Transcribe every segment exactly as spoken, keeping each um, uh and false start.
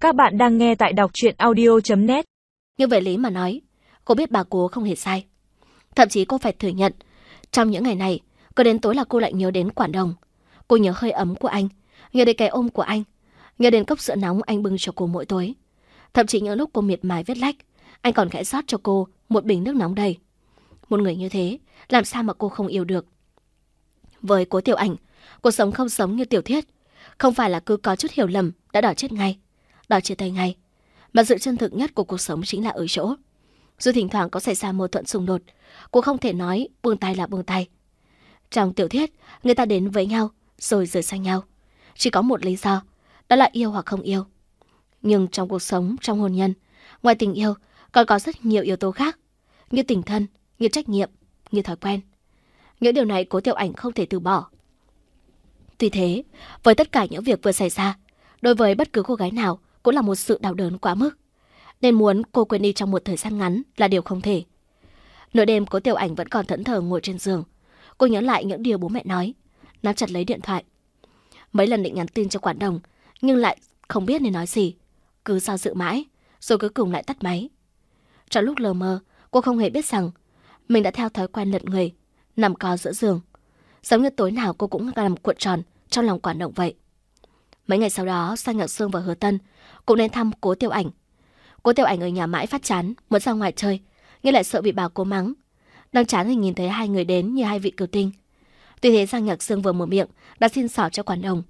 Các bạn đang nghe tại đọc truyện audio chấm net. Nhưng về lý mà nói, cô biết bà cố không hề sai. Thậm chí cô phải thừa nhận, trong những ngày này, cứ đến tối là cô lại nhớ đến Quản Đồng. Cô nhớ hơi ấm của anh, nhớ đến cái ôm của anh, nhớ đến cốc sữa nóng anh bưng cho cô mỗi tối. Thậm chí những lúc cô miệt mài viết lách, anh còn khẽ rót cho cô một bình nước nóng đầy. Một người như thế, làm sao mà cô không yêu được? Với Cố Tiểu Ảnh, cuộc sống không sống như tiểu thuyết. Không phải là cứ có chút hiểu lầm đã đỏ chết ngay, đỏ chia tay ngay. Mà sự chân thực nhất của cuộc sống chính là ở chỗ, dù thỉnh thoảng có xảy ra mâu thuẫn xung đột, cô không thể nói buông tay là buông tay. Trong tiểu thuyết, người ta đến với nhau rồi rời xa nhau, chỉ có một lý do, đó là yêu hoặc không yêu. Nhưng trong cuộc sống, trong hôn nhân, ngoài tình yêu còn có rất nhiều yếu tố khác, như tình thân, như trách nhiệm, như thói quen. Những điều này Cố Tiểu Ảnh không thể từ bỏ. Tuy thế, với tất cả những việc vừa xảy ra, đối với bất cứ cô gái nào cũng là một sự đau đớn quá mức, nên muốn cô quên đi trong một thời gian ngắn là điều không thể. Nửa đêm Cố Tiểu Ảnh vẫn còn thẫn thờ ngồi trên giường. Cô nhớ lại những điều bố mẹ nói, nắm chặt lấy điện thoại. Mấy lần định nhắn tin cho Quản Đồng, nhưng lại không biết nên nói gì, cứ do dự mãi, rồi cuối cùng lại tắt máy. Trong lúc lờ mơ, cô không hề biết rằng mình đã theo thói quen lật người, nằm co giữa giường, giống như tối nào cô cũng nằm cuộn tròn trong lòng Quản Đồng vậy. Mấy ngày sau đó, Sang Ngọc Sương và Hứa Tân cũng đến thăm Cố Tiểu Ảnh. Cố Tiểu Ảnh ở nhà mãi phát chán, muốn ra ngoài chơi, nhưng lại sợ bị bà cố mắng. Đang chán thì nhìn thấy hai người đến như hai vị kiều tinh. Tuy thế, Sang Ngọc Sương vừa mở miệng đã xin xỏ cho Quản Đồng.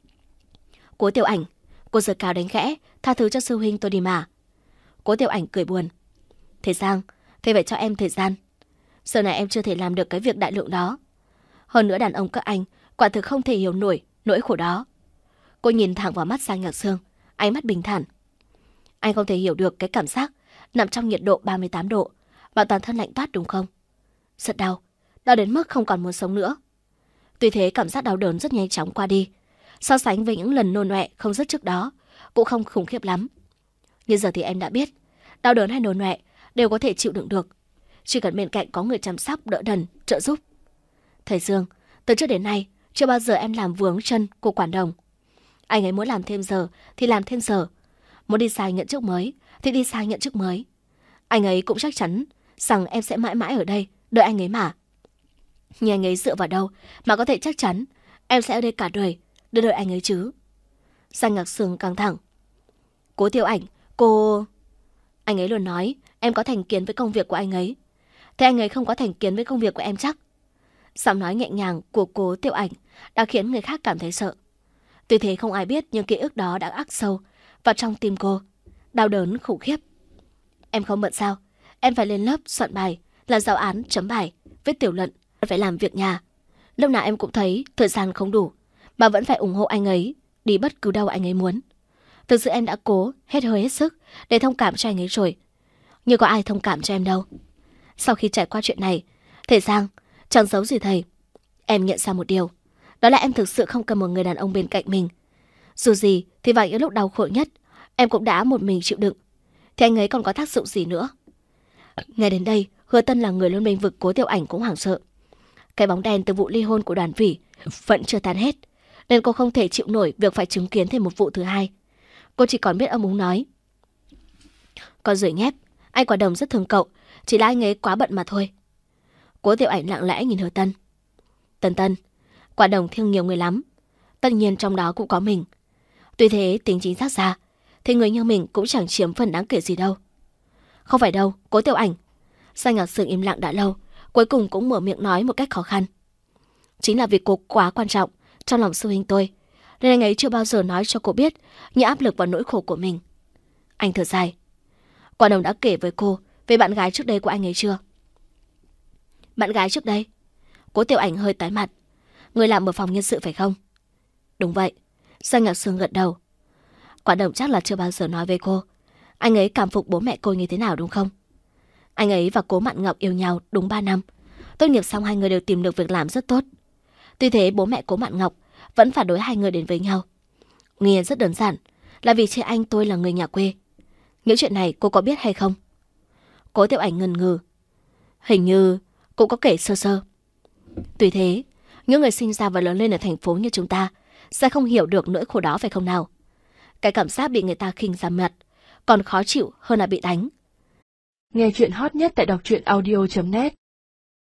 Cố Tiểu Ảnh, cô giơ cao đánh khẽ, tha thứ cho sư huynh tôi đi mà. Cố Tiểu Ảnh cười buồn. Thế Giang, thế phải cho em thời gian. Giờ này em chưa thể làm được cái việc đại lượng đó. Hơn nữa đàn ông các anh quả thực không thể hiểu nổi nỗi khổ đó. Cô nhìn thẳng vào mắt Sang Ngọc Sương, ánh mắt bình thản. Anh không thể hiểu được cái cảm giác nằm trong nhiệt độ ba mươi tám độ và toàn thân lạnh toát đúng không? Rất đau, đau đến mức không còn muốn sống nữa. Tuy thế cảm giác đau đớn rất nhanh chóng qua đi, so sánh với những lần nôn ọe không dứt trước đó cũng không khủng khiếp lắm. Nhưng giờ thì em đã biết, đau đớn hay nôn ọe đều có thể chịu đựng được, chỉ cần bên cạnh có người chăm sóc, đỡ đần, trợ giúp. Thầy Dương, từ trước đến nay chưa bao giờ em làm vướng chân của Quản Đồng. Anh ấy muốn làm thêm giờ thì làm thêm giờ, muốn đi sai nhận chức mới thì đi sai nhận chức mới. Anh ấy cũng chắc chắn rằng em sẽ mãi mãi ở đây đợi anh ấy mà. Nhưng anh ấy dựa vào đâu mà có thể chắc chắn em sẽ ở đây cả đời để đợi anh ấy chứ? Sang Ngọc Sương căng thẳng. Cố Tiểu Ảnh, cô... Anh ấy luôn nói em có thành kiến với công việc của anh ấy. Thế anh ấy không có thành kiến với công việc của em chắc? Giọng nói nhẹ nhàng của Cố Tiểu Ảnh đã khiến người khác cảm thấy sợ. Tuy thế không ai biết những ký ức đó đã ác sâu vào trong tim cô, đau đớn khủng khiếp. Em không bận sao? Em phải lên lớp soạn bài, làm giáo án, chấm bài, viết tiểu luận, phải làm việc nhà. Lúc nào em cũng thấy thời gian không đủ, mà vẫn phải ủng hộ anh ấy đi bất cứ đâu anh ấy muốn. Thực sự em đã cố hết hơi hết sức để thông cảm cho anh ấy rồi, nhưng có ai thông cảm cho em đâu. Sau khi trải qua chuyện này, thầy Giang, chẳng giấu gì thầy, em nhận ra một điều, đó là em thực sự không cần một người đàn ông bên cạnh mình. Dù gì thì vào những lúc đau khổ nhất, em cũng đã một mình chịu đựng, thì anh ấy còn có tác dụng gì nữa? Nghe đến đây, Hứa Tân là người luôn bênh vực Cố Tiểu Ảnh cũng hoảng sợ. Cái bóng đen từ vụ ly hôn của Đoàn Vĩ vẫn chưa tan hết, nên cô không thể chịu nổi việc phải chứng kiến thêm một vụ thứ hai. Cô chỉ còn biết ấp úng nói. Con rủi nhép, anh Quản Đồng rất thương cậu, chỉ là anh ấy quá bận mà thôi. Cố Tiểu Ảnh lặng lẽ nhìn Hứa Tân. Tân Tân, Quản Đồng thương nhiều người lắm, tất nhiên trong đó cũng có mình. Tuy thế tính chính xác ra thì người như mình cũng chẳng chiếm phần đáng kể gì đâu. Không phải đâu, Cố Tiểu Ảnh. Sang Ngọc Sương im lặng đã lâu, cuối cùng cũng mở miệng nói một cách khó khăn. Chính là vì cô quá quan trọng trong lòng sư huynh tôi, nên anh ấy chưa bao giờ nói cho cô biết những áp lực và nỗi khổ của mình. Anh thở dài. Quản Đồng đã kể với cô về bạn gái trước đây của anh ấy chưa? Bạn gái trước đây? Cố Tiểu Ảnh hơi tái mặt. Người làm ở phòng nhân sự phải không? Đúng vậy. Sang Ngọc Sương gật đầu. Quản Đồng chắc là chưa bao giờ nói với cô anh ấy cảm phục bố mẹ cô như thế nào đúng không? Anh ấy và Cố Mạn Ngọc yêu nhau đúng ba năm. Tốt nghiệp xong hai người đều tìm được việc làm rất tốt. Tuy thế bố mẹ Cố Mạn Ngọc vẫn phản đối hai người đến với nhau. Nguyên nhân rất đơn giản, là vì chị anh tôi là người nhà quê. Những chuyện này cô có biết hay không? Cố Tiểu Ảnh ngần ngừ. Hình như cũng có kể sơ sơ. Tuy thế, những người sinh ra và lớn lên ở thành phố như chúng ta sẽ không hiểu được nỗi khổ đó phải không nào? Cái cảm giác bị người ta khinh ra mặt còn khó chịu hơn là bị đánh. Nghe chuyện hot nhất tại đọc truyện audio chấm net.